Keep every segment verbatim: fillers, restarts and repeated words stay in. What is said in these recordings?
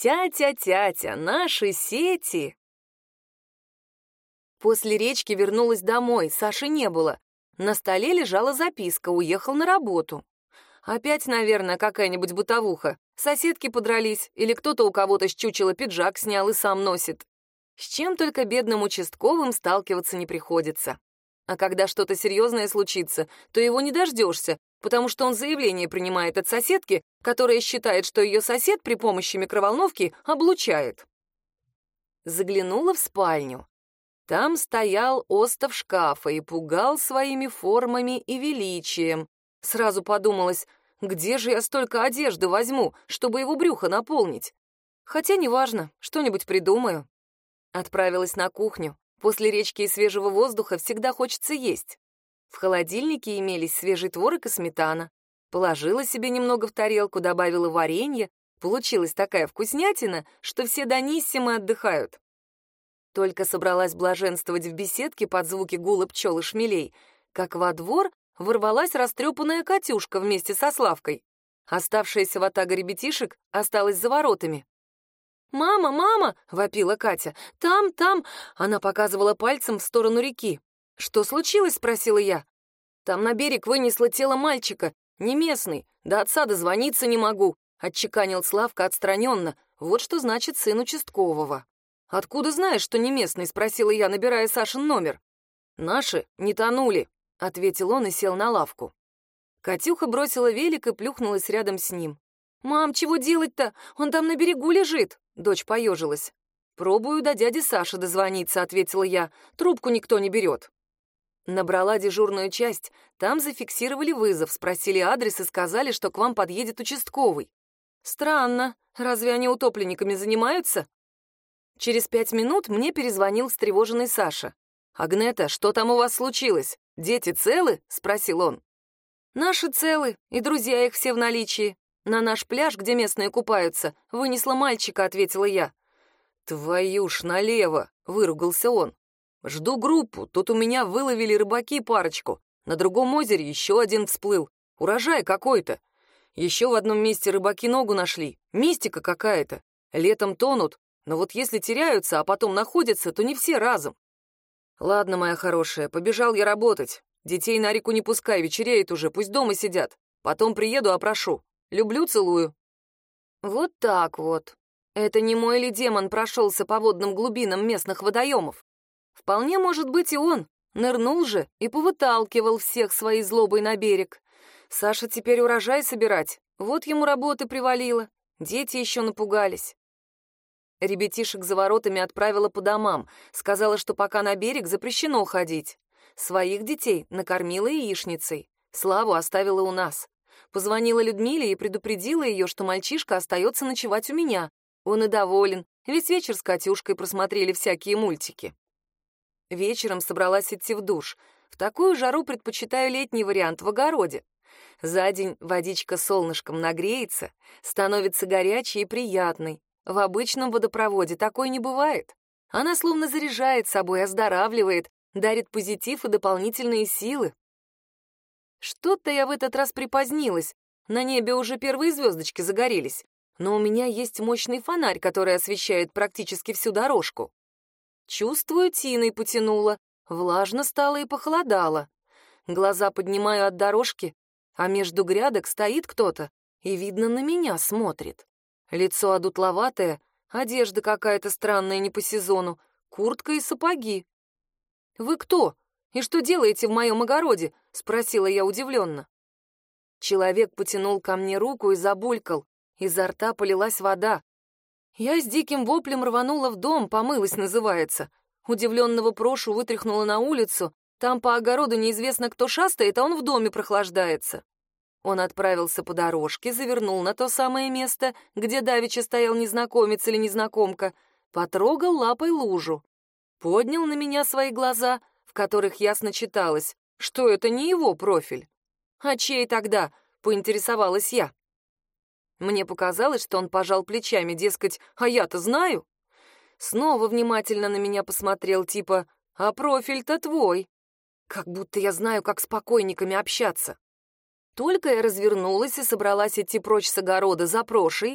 Тятя-тятя, наши сети. После речки вернулась домой, Саши не было. На столе лежала записка, уехал на работу. Опять, наверное, какая-нибудь бытовуха. Соседки подрались, или кто-то у кого-то с чучела пиджак снял и сам носит. С чем только бедным участковым сталкиваться не приходится. А когда что-то серьезное случится, то его не дождешься, потому что он заявление принимает от соседки, которая считает, что ее сосед при помощи микроволновки облучает. Заглянула в спальню. Там стоял остов шкафа и пугал своими формами и величием. Сразу подумалось, где же я столько одежды возьму, чтобы его брюхо наполнить? Хотя неважно, что-нибудь придумаю. Отправилась на кухню. После речки и свежего воздуха всегда хочется есть. В холодильнике имелись свежий творог и сметана. Положила себе немного в тарелку, добавила варенье. Получилась такая вкуснятина, что все дониссимо отдыхают. Только собралась блаженствовать в беседке под звуки гула пчел и шмелей, как во двор ворвалась растрепанная Катюшка вместе со Славкой. Оставшаяся ватага ребятишек осталась за воротами. «Мама, мама!» — вопила Катя. «Там, там!» — она показывала пальцем в сторону реки. «Что случилось?» — спросила я. «Там на берег вынесло тело мальчика, не местный, до отца дозвониться не могу», — отчеканил Славка отстраненно. «Вот что значит сын участкового». «Откуда знаешь, что не местный?» — спросила я, набирая Сашин номер. «Наши не тонули», — ответил он и сел на лавку. Катюха бросила велик и плюхнулась рядом с ним. «Мам, чего делать-то? Он там на берегу лежит!» Дочь поежилась. «Пробую до дяди Саши дозвониться», — ответила я. «Трубку никто не берет». Набрала дежурную часть. Там зафиксировали вызов, спросили адрес и сказали, что к вам подъедет участковый. Странно. Разве они утопленниками занимаются? Через пять минут мне перезвонил встревоженный Саша. «Агнета, что там у вас случилось? Дети целы?» — спросил он. «Наши целы, и друзья их все в наличии. На наш пляж, где местные купаются, вынесла мальчика», — ответила я. «Твою ж налево!» — выругался он. «Жду группу, тут у меня выловили рыбаки парочку. На другом озере еще один всплыл. Урожай какой-то. Еще в одном месте рыбаки ногу нашли. Мистика какая-то. Летом тонут, но вот если теряются, а потом находятся, то не все разом. Ладно, моя хорошая, побежал я работать. Детей на реку не пускай, вечереет уже, пусть дома сидят. Потом приеду, опрошу. Люблю, целую». Вот так вот. Это не мой ли демон прошелся по водным глубинам местных водоемов? Вполне может быть и он. Нырнул же и повыталкивал всех своей злобой на берег. Саша теперь урожай собирать. Вот ему работы привалило. Дети еще напугались. Ребятишек за воротами отправила по домам. Сказала, что пока на берег запрещено ходить. Своих детей накормила яичницей. Славу оставила у нас. Позвонила Людмиле и предупредила ее, что мальчишка остается ночевать у меня. Он и доволен. Весь вечер с Катюшкой просмотрели всякие мультики. Вечером собралась идти в душ. В такую жару предпочитаю летний вариант в огороде. За день водичка солнышком нагреется, становится горячей и приятной. В обычном водопроводе такой не бывает. Она словно заряжает собой, оздоравливает, дарит позитив и дополнительные силы. Что-то я в этот раз припозднилась. На небе уже первые звездочки загорелись. Но у меня есть мощный фонарь, который освещает практически всю дорожку. Чувствую, тиной потянуло. Влажно стало и похолодало. Глаза поднимаю от дорожки, а между грядок стоит кто-то и, видно, на меня смотрит. Лицо одутловатое, одежда какая-то странная не по сезону, куртка и сапоги. «Вы кто? И что делаете в моем огороде?» — спросила я удивленно. Человек потянул ко мне руку и забулькал. Изо рта полилась вода. Я с диким воплем рванула в дом, помылась называется. Удивленного Прошу вытряхнула на улицу. Там по огороду неизвестно кто шастает, а он в доме прохлаждается. Он отправился по дорожке, завернул на то самое место, где давеча стоял незнакомец или незнакомка, потрогал лапой лужу. Поднял на меня свои глаза, в которых ясно читалось, что это не его профиль. «А чей тогда?» — поинтересовалась я. Мне показалось, что он пожал плечами, дескать, «а я-то знаю». Снова внимательно на меня посмотрел, типа, «а профиль-то твой». Как будто я знаю, как с покойниками общаться. Только я развернулась и собралась идти прочь с огорода за Прошей,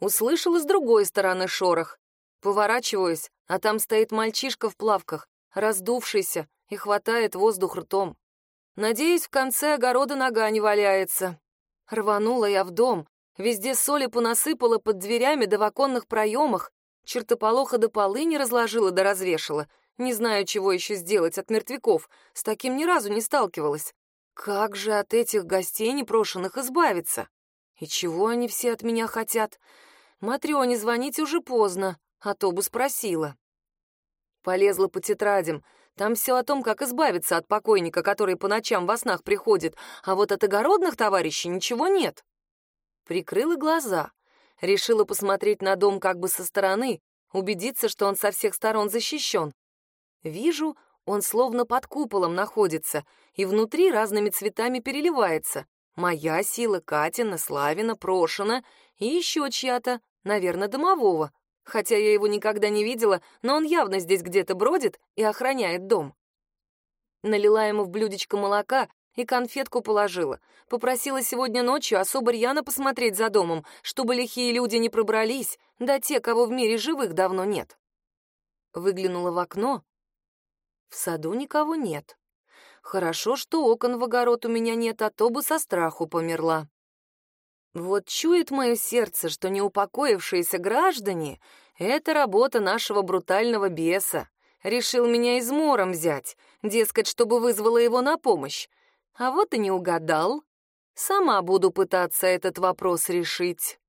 Услышала с другой стороны шорох. Поворачиваюсь, а там стоит мальчишка в плавках, раздувшийся, и хватает воздух ртом. Надеюсь, в конце огорода нога не валяется. Рванула я в дом. Везде соли понасыпала под дверями да в оконных проемах. Чертополоха до полы не разложила да развешала. Не знаю, чего еще сделать от мертвяков. С таким ни разу не сталкивалась. Как же от этих гостей непрошенных избавиться? И чего они все от меня хотят? Матрёне звонить уже поздно, а то бы спросила. Полезла по тетрадям. Там все о том, как избавиться от покойника, который по ночам во снах приходит, а вот от огородных товарищей ничего нет. Прикрыла глаза. Решила посмотреть на дом как бы со стороны, убедиться, что он со всех сторон защищен. Вижу, он словно под куполом находится, и внутри разными цветами переливается. Моя сила, Катина, Славина, Прошина и еще чья-то, наверное, домового. Хотя я его никогда не видела, но он явно здесь где-то бродит и охраняет дом. Налила ему в блюдечко молока и конфетку положила. Попросила сегодня ночью особо рьяно посмотреть за домом, чтобы лихие люди не пробрались, да те, кого в мире живых давно нет. Выглянула в окно. В саду никого нет. Хорошо, что окон в огород у меня нет, а то бы со страху померла. Вот чует мое сердце, что неупокоившиеся граждане — это работа нашего брутального беса. Решил меня измором взять, дескать, чтобы вызвала его на помощь. А вот и не угадал. Сама буду пытаться этот вопрос решить.